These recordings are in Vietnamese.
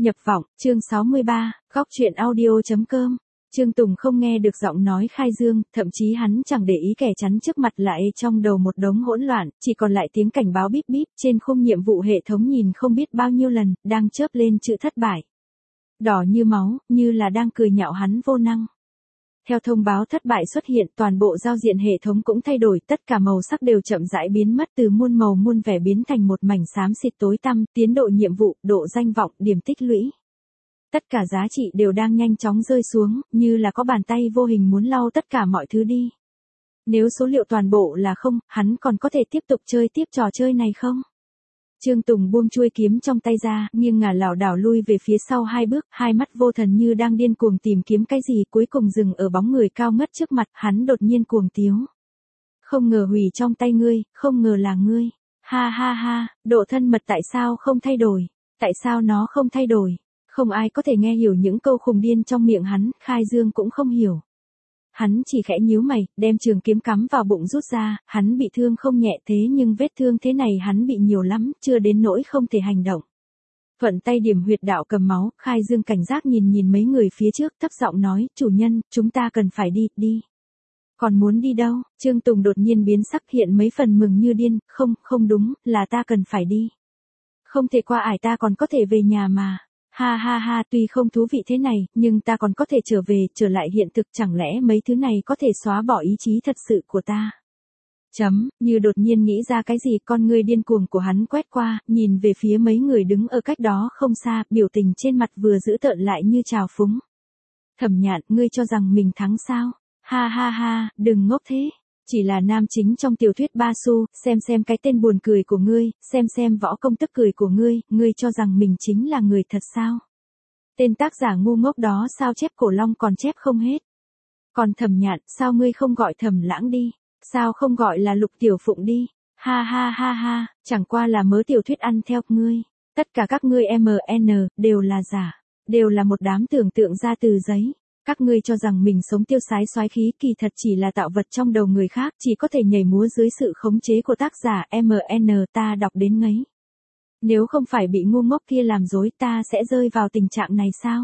Nhập vọng, chương 63, góc truyện audio.com. Trương Tùng không nghe được giọng nói Khai Dương, thậm chí hắn chẳng để ý kẻ chắn trước mặt lại trong đầu một đống hỗn loạn, chỉ còn lại tiếng cảnh báo bíp bíp trên khung nhiệm vụ hệ thống nhìn không biết bao nhiêu lần, đang chớp lên chữ thất bại. Đỏ như máu, như là đang cười nhạo hắn vô năng. Theo thông báo thất bại xuất hiện, toàn bộ giao diện hệ thống cũng thay đổi, tất cả màu sắc đều chậm rãi biến mất, từ muôn màu muôn vẻ biến thành một mảnh xám xịt tối tăm, tiến độ nhiệm vụ, độ danh vọng, điểm tích lũy. Tất cả giá trị đều đang nhanh chóng rơi xuống, như là có bàn tay vô hình muốn lau tất cả mọi thứ đi. Nếu số liệu toàn bộ là không, hắn còn có thể tiếp tục chơi tiếp trò chơi này không? Trương Tùng buông chuôi kiếm trong tay ra, nghiêng ngả lảo đảo lui về phía sau 2 bước, hai mắt vô thần như đang điên cuồng tìm kiếm cái gì, cuối cùng dừng ở bóng người cao ngất trước mặt, hắn đột nhiên cuồng tiếu. Không ngờ hủy trong tay ngươi, không ngờ là ngươi. Ha ha ha, độ thân mật tại sao không thay đổi? Tại sao nó không thay đổi? Không ai có thể nghe hiểu những câu khùng điên trong miệng hắn, Khai Dương cũng không hiểu. Hắn chỉ khẽ nhíu mày, đem trường kiếm cắm vào bụng rút ra, hắn bị thương không nhẹ thế nhưng vết thương thế này hắn bị nhiều lắm, chưa đến nỗi không thể hành động. Thuận tay điểm huyệt đạo cầm máu, Khai Dương cảnh giác nhìn mấy người phía trước, thấp giọng nói, chủ nhân, chúng ta cần phải đi. Còn muốn đi đâu? Trương Tùng đột nhiên biến sắc, hiện mấy phần mừng như điên, không đúng, là ta cần phải đi. Không thể qua ải, ta còn có thể về nhà mà. Ha ha ha, tuy không thú vị thế này, nhưng ta còn có thể trở về, trở lại hiện thực, chẳng lẽ mấy thứ này có thể xóa bỏ ý chí thật sự của ta? Như đột nhiên nghĩ ra cái gì, con ngươi điên cuồng của hắn quét qua, nhìn về phía mấy người đứng ở cách đó không xa, biểu tình trên mặt vừa dữ tợn lại như trào phúng. Thẩm Nhạn, ngươi cho rằng mình thắng sao? Ha ha ha, đừng ngốc thế. Chỉ là nam chính trong tiểu thuyết Ba Su, xem cái tên buồn cười của ngươi, xem võ công tức cười của ngươi cho rằng mình chính là người thật sao? Tên tác giả ngu ngốc đó sao chép Cổ Long còn chép không hết? Còn Thẩm Nhạn, sao ngươi không gọi Thẩm Lãng đi? Sao không gọi là Lục Tiểu Phụng đi? Ha ha ha ha, chẳng qua là mớ tiểu thuyết ăn theo ngươi. Tất cả các ngươi MN, đều là giả, đều là một đám tưởng tượng ra từ giấy. Các ngươi cho rằng mình sống tiêu sái soái khí, kỳ thật chỉ là tạo vật trong đầu người khác, chỉ có thể nhảy múa dưới sự khống chế của tác giả MN, ta đọc đến ngấy. Nếu không phải bị ngu ngốc kia làm dối, ta sẽ rơi vào tình trạng này sao?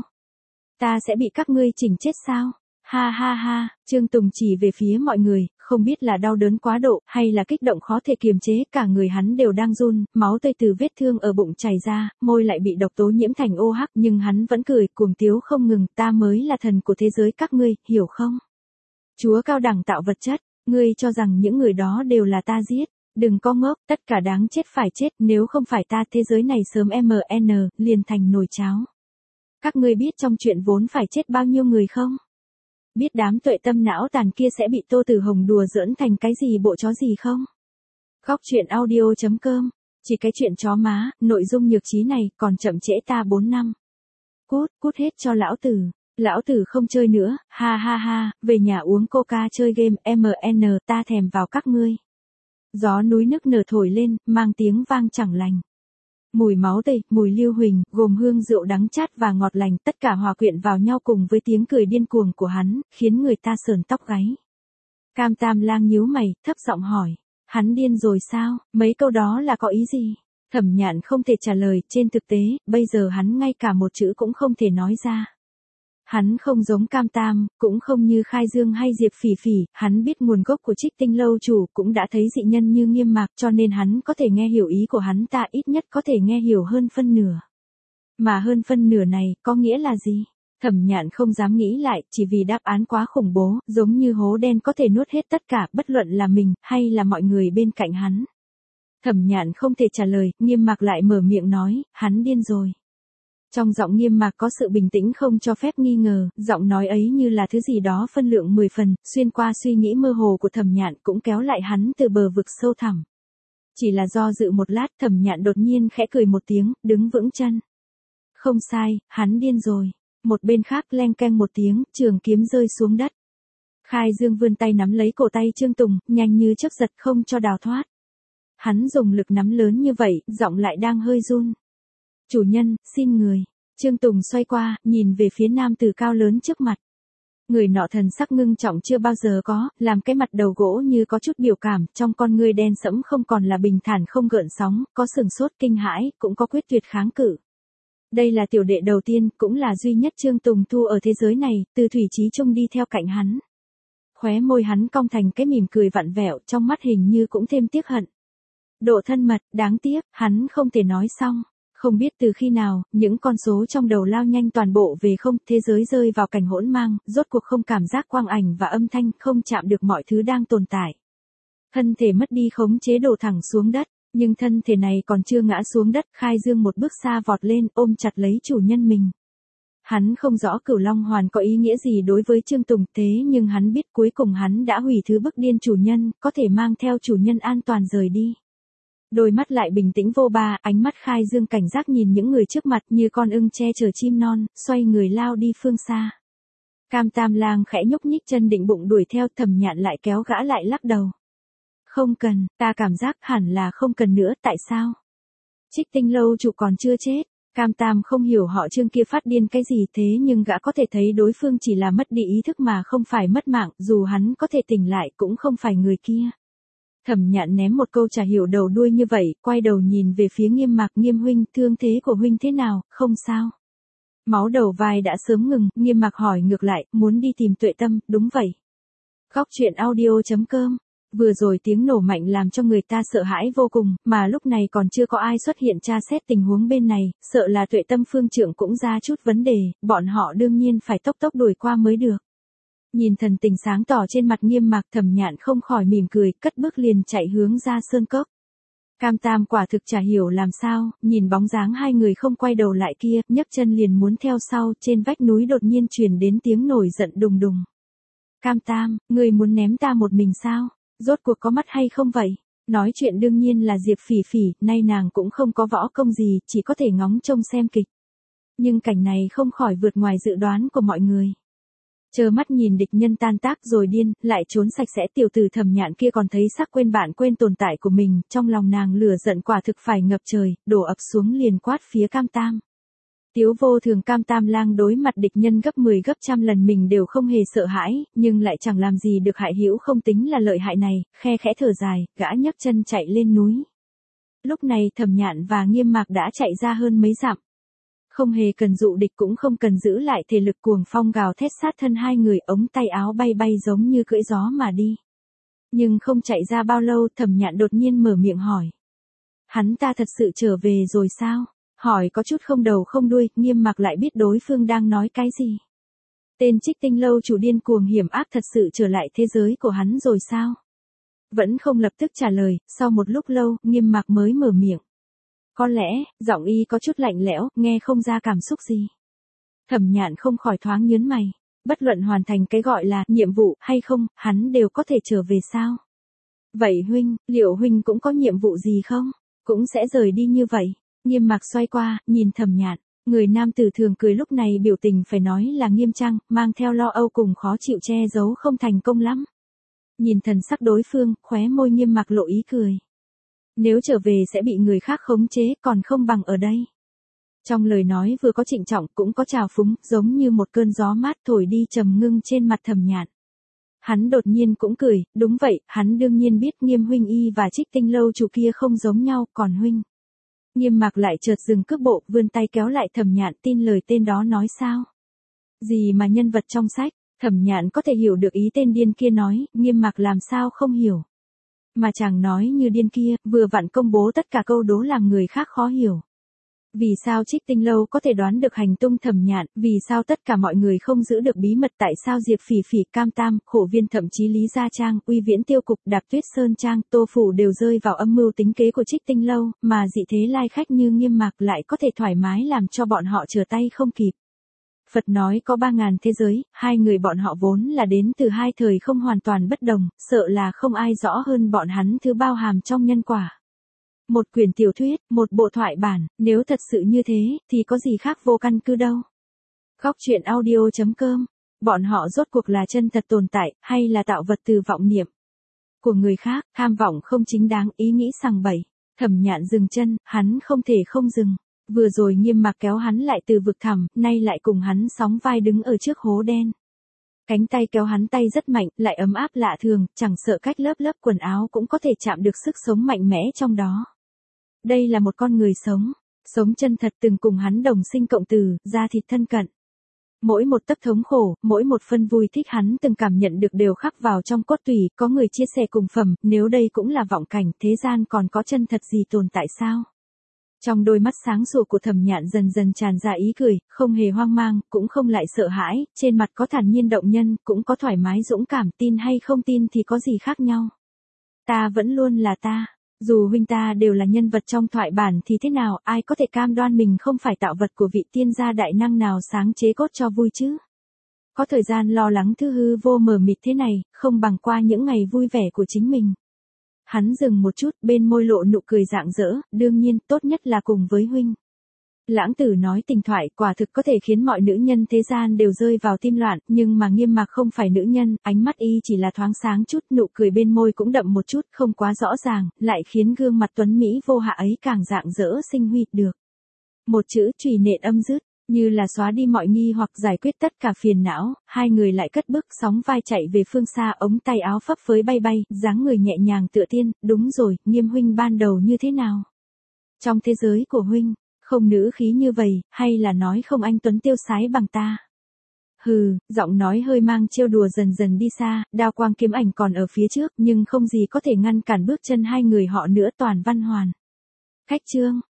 Ta sẽ bị các ngươi chỉnh chết sao? Ha ha ha, Trương Tùng chỉ về phía mọi người, không biết là đau đớn quá độ, hay là kích động khó thể kiềm chế, cả người hắn đều đang run, máu tươi từ vết thương ở bụng chảy ra, môi lại bị độc tố nhiễm thành OH, nhưng hắn vẫn cười, cuồng tiếu không ngừng, ta mới là thần của thế giới các ngươi, hiểu không? Chúa cao đẳng tạo vật chất, ngươi cho rằng những người đó đều là ta giết, đừng có ngốc, tất cả đáng chết phải chết, nếu không phải ta thế giới này sớm MN, liền thành nồi cháo. Các ngươi biết trong chuyện vốn phải chết bao nhiêu người không? Biết đám tuệ tâm não tàn kia sẽ bị Tô Tử Hồng đùa giỡn thành cái gì bộ chó gì không? Góc truyện audio.com, chỉ cái chuyện chó má, nội dung nhược trí này còn chậm trễ ta 4 năm. Cút hết cho lão tử không chơi nữa, ha ha ha, về nhà uống coca chơi game, MN, ta thèm vào các ngươi. Gió núi nức nở thổi lên, mang tiếng vang chẳng lành. Mùi máu tươi, mùi lưu huỳnh, gồm hương rượu đắng chát và ngọt lành, tất cả hòa quyện vào nhau cùng với tiếng cười điên cuồng của hắn, khiến người ta sờn tóc gáy. Cam Tam Lang nhíu mày, thấp giọng hỏi, hắn điên rồi sao, mấy câu đó là có ý gì? Thẩm Nhạn không thể trả lời, trên thực tế, bây giờ hắn ngay cả một chữ cũng không thể nói ra. Hắn không giống Cam Tam, cũng không như Khai Dương hay Diệp Phỉ Phỉ, hắn biết nguồn gốc của Trích Tinh lâu chủ, cũng đã thấy dị nhân như Nghiêm Mạc, cho nên hắn có thể nghe hiểu ý của hắn, ta ít nhất có thể nghe hiểu hơn phân nửa. Mà hơn phân nửa này, có nghĩa là gì? Thẩm Nhạn không dám nghĩ lại, chỉ vì đáp án quá khủng bố, giống như hố đen có thể nuốt hết tất cả, bất luận là mình, hay là mọi người bên cạnh hắn. Thẩm Nhạn không thể trả lời, Nghiêm Mạc lại mở miệng nói, hắn điên rồi. Trong giọng Nghiêm Mạc có sự bình tĩnh không cho phép nghi ngờ, giọng nói ấy như là thứ gì đó phân lượng 10 phần, xuyên qua suy nghĩ mơ hồ của Thẩm Nhạn, cũng kéo lại hắn từ bờ vực sâu thẳm. Chỉ là do dự một lát, Thẩm Nhạn đột nhiên khẽ cười một tiếng, đứng vững chân. Không sai, hắn điên rồi. Một bên khác leng keng một tiếng, trường kiếm rơi xuống đất. Khai Dương vươn tay nắm lấy cổ tay Trương Tùng, nhanh như chớp giật không cho đào thoát. Hắn dùng lực nắm lớn như vậy, giọng lại đang hơi run. Chủ nhân, xin người. Trương Tùng xoay qua, nhìn về phía nam tử cao lớn trước mặt. Người nọ thần sắc ngưng trọng chưa bao giờ có, làm cái mặt đầu gỗ như có chút biểu cảm, trong con ngươi đen sẫm không còn là bình thản không gợn sóng, có sừng sốt kinh hãi, cũng có quyết tuyệt kháng cự. Đây là tiểu đệ đầu tiên, cũng là duy nhất Trương Tùng thu ở thế giới này, từ Thủy Chí Trung đi theo cạnh hắn. Khóe môi hắn cong thành cái mỉm cười vặn vẹo, trong mắt hình như cũng thêm tiếc hận. Độ thân mật, đáng tiếc, hắn không thể nói xong. Không biết từ khi nào, những con số trong đầu lao nhanh toàn bộ về không, thế giới rơi vào cảnh hỗn mang, rốt cuộc không cảm giác quang ảnh và âm thanh, không chạm được mọi thứ đang tồn tại. Thân thể mất đi khống chế đổ thẳng xuống đất, nhưng thân thể này còn chưa ngã xuống đất, Khai Dương một bước xa vọt lên, ôm chặt lấy chủ nhân mình. Hắn không rõ Cửu Long Hoàn có ý nghĩa gì đối với Trương Tùng, thế nhưng hắn biết cuối cùng hắn đã hủy thứ bức điên chủ nhân, có thể mang theo chủ nhân an toàn rời đi. Đôi mắt lại bình tĩnh vô ba, ánh mắt Khai Dương cảnh giác nhìn những người trước mặt như con ưng che chở chim non, xoay người lao đi phương xa. Cam Tam Lang khẽ nhúc nhích chân định bụng đuổi theo, Thẩm Nhạn lại kéo gã lại lắc đầu. Không cần, ta cảm giác hẳn là không cần nữa, tại sao? Trích Tinh lâu chủ còn chưa chết. Cam Tam không hiểu họ Trương kia phát điên cái gì, thế nhưng gã có thể thấy đối phương chỉ là mất đi ý thức mà không phải mất mạng, dù hắn có thể tỉnh lại cũng không phải người kia. Thẩm Nhạn ném một câu chả hiểu đầu đuôi như vậy, quay đầu nhìn về phía Nghiêm Mạc. Nghiêm huynh, thương thế của huynh thế nào, không sao? Máu đầu vai đã sớm ngừng, Nghiêm Mạc hỏi ngược lại, muốn đi tìm Tuệ Tâm, đúng vậy. Góc truyện audio.com. Vừa rồi tiếng nổ mạnh làm cho người ta sợ hãi vô cùng, mà lúc này còn chưa có ai xuất hiện tra xét tình huống bên này, sợ là Tuệ Tâm phương trưởng cũng ra chút vấn đề, bọn họ đương nhiên phải tốc tốc đuổi qua mới được. Nhìn thần tình sáng tỏ trên mặt Nghiêm Mạc, Thẩm Nhạn không khỏi mỉm cười, cất bước liền chạy hướng ra sơn cốc. Cam Tam quả thực chả hiểu làm sao, nhìn bóng dáng hai người không quay đầu lại kia, nhấc chân liền muốn theo sau, trên vách núi đột nhiên truyền đến tiếng nổi giận đùng đùng. Cam Tam, ngươi muốn ném ta một mình sao? Rốt cuộc có mắt hay không vậy? Nói chuyện đương nhiên là Diệp Phỉ Phỉ, nay nàng cũng không có võ công gì, chỉ có thể ngóng trông xem kịch. Nhưng cảnh này không khỏi vượt ngoài dự đoán của mọi người. Chờ mắt nhìn địch nhân tan tác rồi điên, lại trốn sạch sẽ, tiểu tử Thẩm Nhạn kia còn thấy sắc quên bạn quên tồn tại của mình, trong lòng nàng lửa giận quả thực phải ngập trời, đổ ập xuống liền quát phía Cam Tam. Tiếu vô thường. Cam Tam Lang đối mặt địch nhân gấp 10 gấp trăm lần mình đều không hề sợ hãi, nhưng lại chẳng làm gì được hại hữu không tính là lợi hại này, khe khẽ thở dài, gã nhấc chân chạy lên núi. Lúc này Thẩm Nhạn và Nghiêm Mạc đã chạy ra hơn mấy dặm. Không hề cần dụ địch cũng không cần giữ lại thể lực, cuồng phong gào thét sát thân hai người, ống tay áo bay bay giống như cưỡi gió mà đi. Nhưng không chạy ra bao lâu, Thẩm Nhạn đột nhiên mở miệng hỏi. Hắn ta thật sự trở về rồi sao? Hỏi có chút không đầu không đuôi, Nghiêm Mạc lại biết đối phương đang nói cái gì. Tên Trích Tinh lâu chủ điên cuồng hiểm ác thật sự trở lại thế giới của hắn rồi sao? Vẫn không lập tức trả lời, sau một lúc lâu, Nghiêm Mạc mới mở miệng. Có lẽ, giọng y có chút lạnh lẽo, nghe không ra cảm xúc gì. Thẩm Nhạn không khỏi thoáng nhớn mày. Bất luận hoàn thành cái gọi là nhiệm vụ hay không, hắn đều có thể trở về sao? Vậy huynh, liệu huynh cũng có nhiệm vụ gì không? Cũng sẽ rời đi như vậy. Nghiêm Mạc xoay qua, nhìn Thẩm Nhạn. Người nam tử thường cười lúc này biểu tình phải nói là nghiêm trang, mang theo lo âu cùng khó chịu che giấu không thành công lắm. Nhìn thần sắc đối phương, khóe môi Nghiêm Mạc lộ ý cười. Nếu trở về sẽ bị người khác khống chế, còn không bằng ở đây. Trong lời nói vừa có trịnh trọng cũng có trào phúng, giống như một cơn gió mát thổi đi trầm ngưng trên mặt Thẩm Nhạn. Hắn đột nhiên cũng cười, đúng vậy, hắn đương nhiên biết Nghiêm huynh y và Trích Tinh lâu chủ kia không giống nhau, còn huynh. Nghiêm Mạc lại chợt dừng cước bộ, vươn tay kéo lại Thẩm Nhạn, tin lời tên đó nói sao? Gì mà nhân vật trong sách? Thẩm Nhạn có thể hiểu được ý tên điên kia nói, Nghiêm Mạc làm sao không hiểu. Mà chàng nói như điên kia, vừa vặn công bố tất cả câu đố làm người khác khó hiểu. Vì sao Trích Tinh lâu có thể đoán được hành tung Thẩm Nhạn, vì sao tất cả mọi người không giữ được bí mật, tại sao Diệp Phỉ Phỉ, Cam Tam, Khổ Viên, thậm chí Lý Gia Trang, Uy Viễn Tiêu Cục, Đạp Tuyết Sơn Trang, Tô Phủ đều rơi vào âm mưu tính kế của Trích Tinh lâu, mà dị thế lai khách như Nghiêm Mạc lại có thể thoải mái làm cho bọn họ trở tay không kịp. Phật nói có 3.000 thế giới, hai người bọn họ vốn là đến từ hai thời không hoàn toàn bất đồng, sợ là không ai rõ hơn bọn hắn thứ bao hàm trong nhân quả. Một quyển tiểu thuyết, một bộ thoại bản, nếu thật sự như thế, thì có gì khác vô căn cứ đâu. Góc truyện audio.com, bọn họ rốt cuộc là chân thật tồn tại, hay là tạo vật từ vọng niệm của người khác, tham vọng không chính đáng, ý nghĩ sằng bậy. Thẩm Nhạn dừng chân, hắn không thể không dừng. Vừa rồi Nghiêm Mạc kéo hắn lại từ vực thẳm, nay lại cùng hắn sóng vai đứng ở trước hố đen. Cánh tay kéo hắn tay rất mạnh, lại ấm áp lạ thường, chẳng sợ cách lớp lớp quần áo cũng có thể chạm được sức sống mạnh mẽ trong đó. Đây là một con người sống. Sống chân thật từng cùng hắn đồng sinh cộng tử, da thịt thân cận. Mỗi một tấc thống khổ, mỗi một phân vui thích hắn từng cảm nhận được đều khắc vào trong cốt tủy, có người chia sẻ cùng phẩm, nếu đây cũng là vọng cảnh, thế gian còn có chân thật gì tồn tại sao? Trong đôi mắt sáng sủa của Thẩm Nhạn dần dần tràn ra ý cười, không hề hoang mang, cũng không lại sợ hãi, trên mặt có thản nhiên động nhân, cũng có thoải mái dũng cảm, tin hay không tin thì có gì khác nhau. Ta vẫn luôn là ta. Dù huynh ta đều là nhân vật trong thoại bản thì thế nào, ai có thể cam đoan mình không phải tạo vật của vị tiên gia đại năng nào sáng chế cốt cho vui chứ. Có thời gian lo lắng thứ hư vô mờ mịt thế này, không bằng qua những ngày vui vẻ của chính mình. Hắn dừng một chút, bên môi lộ nụ cười rạng rỡ, đương nhiên, tốt nhất là cùng với huynh. Lãng Tử nói tình thoại quả thực có thể khiến mọi nữ nhân thế gian đều rơi vào tim loạn, nhưng mà Nghiêm Mạc không phải nữ nhân, ánh mắt y chỉ là thoáng sáng chút, nụ cười bên môi cũng đậm một chút, không quá rõ ràng, lại khiến gương mặt tuấn Mỹ vô hạ ấy càng rạng rỡ sinh huy được. Một chữ chùy nện âm dứt, như là xóa đi mọi nghi hoặc giải quyết tất cả phiền não, hai người lại cất bước sóng vai chạy về phương xa, ống tay áo phấp phới bay bay, dáng người nhẹ nhàng tựa tiên, đúng rồi, Nghiêm huynh ban đầu như thế nào? Trong thế giới của huynh, không nữ khí như vậy, hay là nói không anh tuấn tiêu sái bằng ta? Hừ, giọng nói hơi mang trêu đùa dần dần đi xa, đao quang kiếm ảnh còn ở phía trước, nhưng không gì có thể ngăn cản bước chân hai người họ nữa, toàn văn hoàn. Khách chương